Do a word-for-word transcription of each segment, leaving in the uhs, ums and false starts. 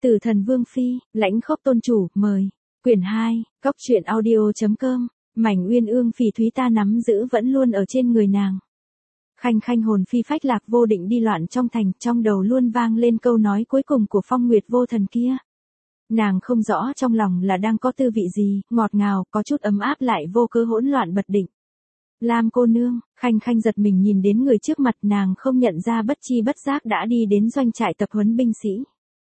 Tử Thần Vương Phi, Lãnh Khốc Tôn Chủ, mời. Quyển hai, Góc truyện audio.com, mảnh uyên ương phỉ thúy ta nắm giữ vẫn luôn ở trên người nàng. Khanh khanh hồn phi phách lạc vô định đi loạn trong thành, trong đầu luôn vang lên câu nói cuối cùng của Phong Nguyệt Vô Thần kia. Nàng không rõ trong lòng là đang có tư vị gì, ngọt ngào, có chút ấm áp lại vô cớ hỗn loạn bật định. Lam cô nương, khanh khanh giật mình nhìn đến người trước mặt, nàng không nhận ra bất chi bất giác đã đi đến doanh trại tập huấn binh sĩ.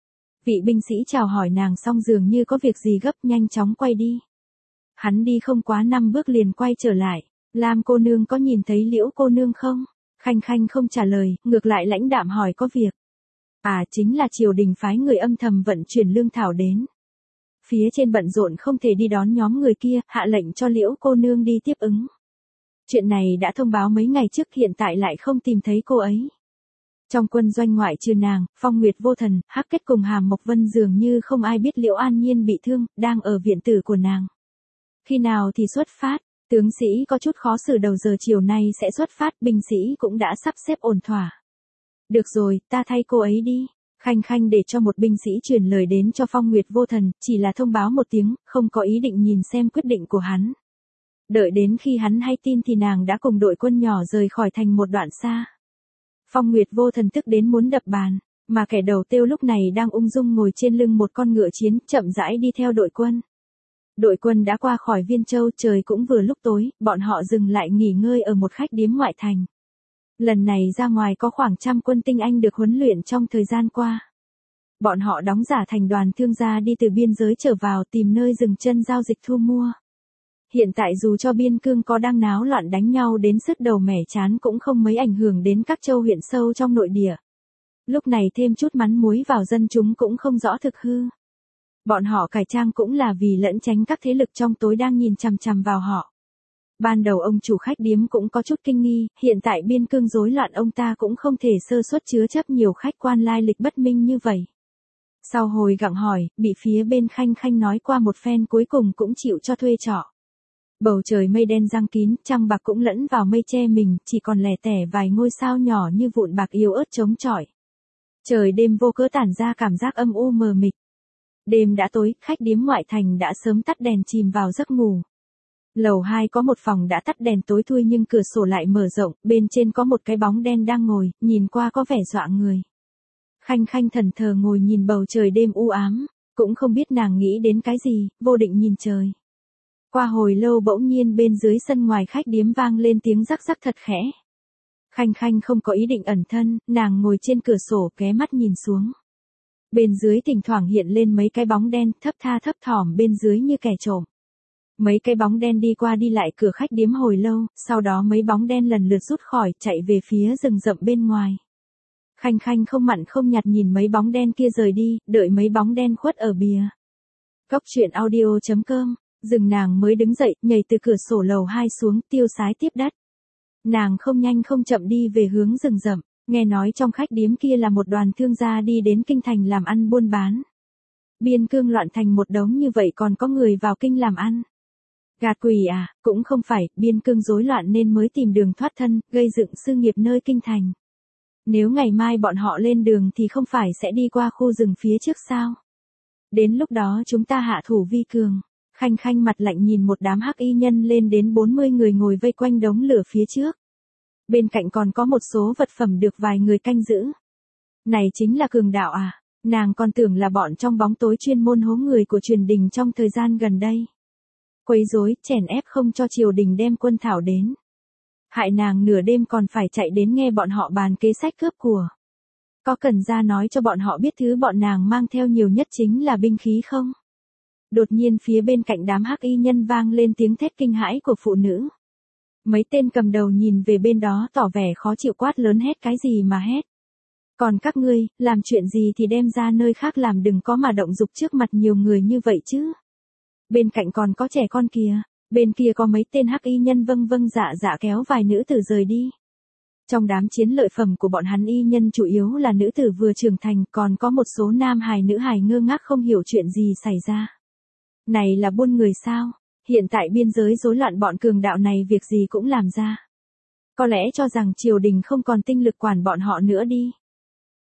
Vị binh sĩ chào hỏi nàng xong dường như có việc gì gấp nhanh chóng quay đi. Hắn đi không quá năm bước liền quay trở lại. Lam cô nương có nhìn thấy Liễu cô nương không? Khanh khanh không trả lời, ngược lại lãnh đạm hỏi có việc. À, chính là triều đình phái người âm thầm vận chuyển lương thảo đến. Phía trên bận rộn không thể đi đón nhóm người kia, hạ lệnh cho Liễu cô nương đi tiếp ứng. Chuyện này đã thông báo mấy ngày trước, hiện tại lại không tìm thấy cô ấy. Trong quân doanh ngoại trừ nàng, Phong Nguyệt Vô Thần, Hắc Kết cùng Hàm Mộc Vân dường như không ai biết Liễu An Nhiên bị thương, đang ở viện tử của nàng. Khi nào thì xuất phát? Tướng sĩ có chút khó xử, đầu giờ chiều nay sẽ xuất phát, binh sĩ cũng đã sắp xếp ổn thỏa. Được rồi, ta thay cô ấy đi. Khanh khanh để cho một binh sĩ truyền lời đến cho Phong Nguyệt Vô Thần, chỉ là thông báo một tiếng, không có ý định nhìn xem quyết định của hắn. Đợi đến khi hắn hay tin thì nàng đã cùng đội quân nhỏ rời khỏi thành một đoạn xa. Phong Nguyệt Vô Thần tức đến muốn đập bàn, mà kẻ đầu tiêu lúc này đang ung dung ngồi trên lưng một con ngựa chiến, chậm rãi đi theo đội quân. Đội quân đã qua khỏi Viên Châu, trời cũng vừa lúc tối, bọn họ dừng lại nghỉ ngơi ở một khách điếm ngoại thành. Lần này ra ngoài có khoảng trăm quân tinh anh được huấn luyện trong thời gian qua. Bọn họ đóng giả thành đoàn thương gia đi từ biên giới trở vào, tìm nơi dừng chân giao dịch thu mua. Hiện tại dù cho biên cương có đang náo loạn đánh nhau đến sứt đầu mẻ chán cũng không mấy ảnh hưởng đến các châu huyện sâu trong nội địa. Lúc này thêm chút mắn muối vào, dân chúng cũng không rõ thực hư. Bọn họ cải trang cũng là vì lẫn tránh các thế lực trong tối đang nhìn chằm chằm vào họ. Ban đầu ông chủ khách điếm cũng có chút kinh nghi, hiện tại biên cương rối loạn ông ta cũng không thể sơ suất chứa chấp nhiều khách quan lai lịch bất minh như vậy. Sau hồi gặng hỏi, bị phía bên khanh khanh nói qua một phen cuối cùng cũng chịu cho thuê trọ. Bầu trời mây đen giăng kín, trăng bạc cũng lẫn vào mây che mình, chỉ còn lẻ tẻ vài ngôi sao nhỏ như vụn bạc yếu ớt chống chọi. Trời đêm vô cớ tản ra cảm giác âm u mờ mịt. Đêm đã tối, khách điếm ngoại thành đã sớm tắt đèn chìm vào giấc ngủ. Lầu hai có một phòng đã tắt đèn tối thui nhưng cửa sổ lại mở rộng, bên trên có một cái bóng đen đang ngồi, nhìn qua có vẻ dọa người. Khanh khanh thần thờ ngồi nhìn bầu trời đêm u ám, cũng không biết nàng nghĩ đến cái gì, vô định nhìn trời. Qua hồi lâu bỗng nhiên bên dưới sân ngoài khách điếm vang lên tiếng rắc rắc thật khẽ. Khanh khanh không có ý định ẩn thân, nàng ngồi trên cửa sổ ghé mắt nhìn xuống. Bên dưới thỉnh thoảng hiện lên mấy cái bóng đen thấp tha thấp thỏm bên dưới như kẻ trộm. Mấy cái bóng đen đi qua đi lại cửa khách điếm hồi lâu, sau đó mấy bóng đen lần lượt rút khỏi, chạy về phía rừng rậm bên ngoài. Khanh khanh không mặn không nhạt nhìn mấy bóng đen kia rời đi, đợi mấy bóng đen khuất ở bìa. Góc truyện audio.com, dừng nàng mới đứng dậy, nhảy từ cửa sổ lầu hai xuống, tiêu sái tiếp đất. Nàng không nhanh không chậm đi về hướng rừng rậm, nghe nói trong khách điếm kia là một đoàn thương gia đi đến kinh thành làm ăn buôn bán. Biên cương loạn thành một đống như vậy còn có người vào kinh làm ăn. Gạt quỷ à, cũng không phải, biên cương rối loạn nên mới tìm đường thoát thân, gây dựng sự nghiệp nơi kinh thành. Nếu ngày mai bọn họ lên đường thì không phải sẽ đi qua khu rừng phía trước sao? Đến lúc đó chúng ta hạ thủ vi cường. Khanh khanh mặt lạnh nhìn một đám hắc y nhân lên đến bốn mươi người ngồi vây quanh đống lửa phía trước. Bên cạnh còn có một số vật phẩm được vài người canh giữ. Này chính là cường đạo à? Nàng còn tưởng là bọn trong bóng tối chuyên môn hố người của triều đình trong thời gian gần đây. Quấy rối, chèn ép không cho triều đình đem quân thảo đến. Hại nàng nửa đêm còn phải chạy đến nghe bọn họ bàn kế sách cướp của. Có cần ra nói cho bọn họ biết thứ bọn nàng mang theo nhiều nhất chính là binh khí không? Đột nhiên phía bên cạnh đám hắc y nhân vang lên tiếng thét kinh hãi của phụ nữ. Mấy tên cầm đầu nhìn về bên đó tỏ vẻ khó chịu quát lớn hét cái gì mà hét. Còn các ngươi, làm chuyện gì thì đem ra nơi khác làm, đừng có mà động dục trước mặt nhiều người như vậy chứ. Bên cạnh còn có trẻ con kìa, bên kia có mấy tên hắc y nhân vâng vâng dạ dạ kéo vài nữ tử rời đi. Trong đám chiến lợi phẩm của bọn hắn y nhân chủ yếu là nữ tử vừa trưởng thành, còn có một số nam hài nữ hài ngơ ngác không hiểu chuyện gì xảy ra. Này là buôn người sao? Hiện tại biên giới rối loạn, bọn cường đạo này việc gì cũng làm ra. Có lẽ cho rằng triều đình không còn tinh lực quản bọn họ nữa đi.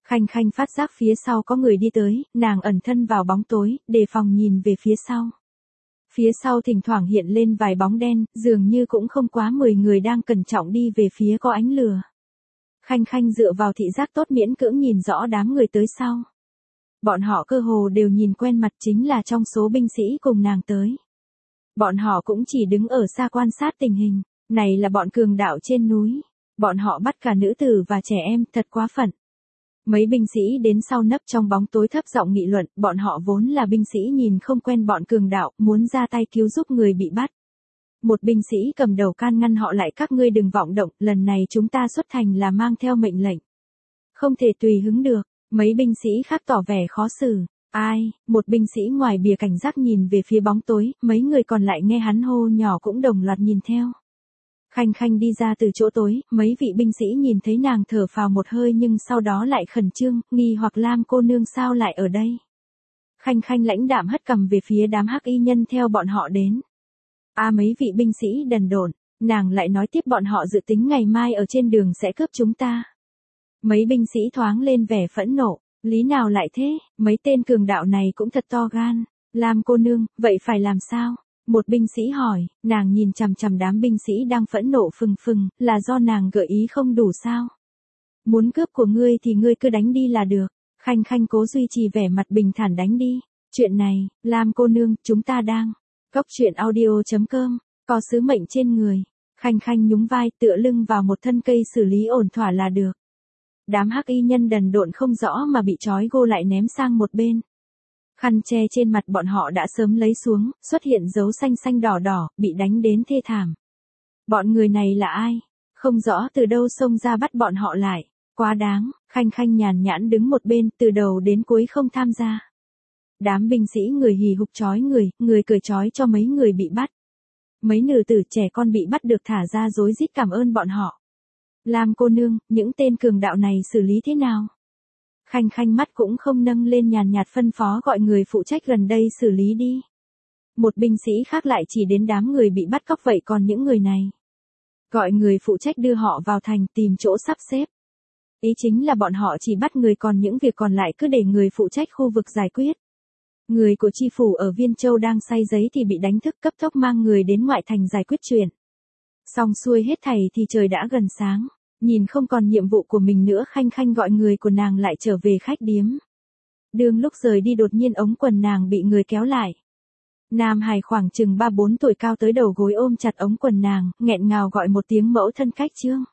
Khanh Khanh phát giác phía sau có người đi tới, nàng ẩn thân vào bóng tối, đề phòng nhìn về phía sau. Phía sau thỉnh thoảng hiện lên vài bóng đen, dường như cũng không quá mười người đang cẩn trọng đi về phía có ánh lửa. Khanh Khanh dựa vào thị giác tốt miễn cưỡng nhìn rõ đám người tới sau. Bọn họ cơ hồ đều nhìn quen mặt, chính là trong số binh sĩ cùng nàng tới. Bọn họ cũng chỉ đứng ở xa quan sát tình hình, này là bọn cường đạo trên núi. Bọn họ bắt cả nữ tử và trẻ em, thật quá phận. Mấy binh sĩ đến sau nấp trong bóng tối thấp giọng nghị luận, bọn họ vốn là binh sĩ nhìn không quen bọn cường đạo, muốn ra tay cứu giúp người bị bắt. Một binh sĩ cầm đầu can ngăn họ lại, các ngươi đừng vọng động, lần này chúng ta xuất thành là mang theo mệnh lệnh. Không thể tùy hứng được, mấy binh sĩ khác tỏ vẻ khó xử. Ai, một binh sĩ ngoài bìa cảnh giác nhìn về phía bóng tối, mấy người còn lại nghe hắn hô nhỏ cũng đồng loạt nhìn theo. Khanh Khanh đi ra từ chỗ tối, mấy vị binh sĩ nhìn thấy nàng thở phào một hơi nhưng sau đó lại khẩn trương, nghi hoặc Lam cô nương sao lại ở đây. Khanh Khanh lãnh đạm hất cằm về phía đám hắc y nhân theo bọn họ đến. A à, mấy vị binh sĩ đần độn, nàng lại nói tiếp bọn họ dự tính ngày mai ở trên đường sẽ cướp chúng ta. Mấy binh sĩ thoáng lên vẻ phẫn nộ, lý nào lại thế, mấy tên cường đạo này cũng thật to gan. Lam cô nương, vậy phải làm sao? Một binh sĩ hỏi, nàng nhìn chằm chằm đám binh sĩ đang phẫn nộ phừng phừng, là do nàng gợi ý không đủ sao? Muốn cướp của ngươi thì ngươi cứ đánh đi là được. Khanh Khanh cố duy trì vẻ mặt bình thản, đánh đi. Chuyện này, Lam cô nương, chúng ta đang. Cốc truyện audio chấm com, có sứ mệnh trên người. Khanh Khanh nhún vai, tựa lưng vào một thân cây xử lý ổn thỏa là được. Đám hắc y nhân đần độn không rõ mà bị trói gô lại ném sang một bên. Khăn che trên mặt bọn họ đã sớm lấy xuống, xuất hiện dấu xanh xanh đỏ đỏ, bị đánh đến thê thảm. Bọn người này là ai? Không rõ từ đâu xông ra bắt bọn họ lại. Quá đáng, Khanh Khanh nhàn nhãn đứng một bên, từ đầu đến cuối không tham gia. Đám binh sĩ người hì hục trói người, người cười trói cho mấy người bị bắt. Mấy nữ tử trẻ con bị bắt được thả ra rối rít cảm ơn bọn họ. Lam cô nương, những tên cường đạo này xử lý thế nào? Khanh Khanh mắt cũng không nâng lên, nhàn nhạt phân phó gọi người phụ trách gần đây xử lý đi. Một binh sĩ khác lại chỉ đến đám người bị bắt cóc, vậy còn những người này? Gọi người phụ trách đưa họ vào thành tìm chỗ sắp xếp. Ý chính là bọn họ chỉ bắt người, còn những việc còn lại cứ để người phụ trách khu vực giải quyết. Người của chi phủ ở Viên Châu đang say giấy thì bị đánh thức, cấp tốc mang người đến ngoại thành giải quyết chuyện. Xong xuôi hết thảy thì trời đã gần sáng. Nhìn không còn nhiệm vụ của mình nữa, Khanh Khanh gọi người của nàng lại trở về khách điếm. Đường lúc rời đi đột nhiên ống quần nàng bị người kéo lại. Nam hài khoảng chừng ba bốn tuổi cao tới đầu gối ôm chặt ống quần nàng, nghẹn ngào gọi một tiếng mẫu thân cách trương.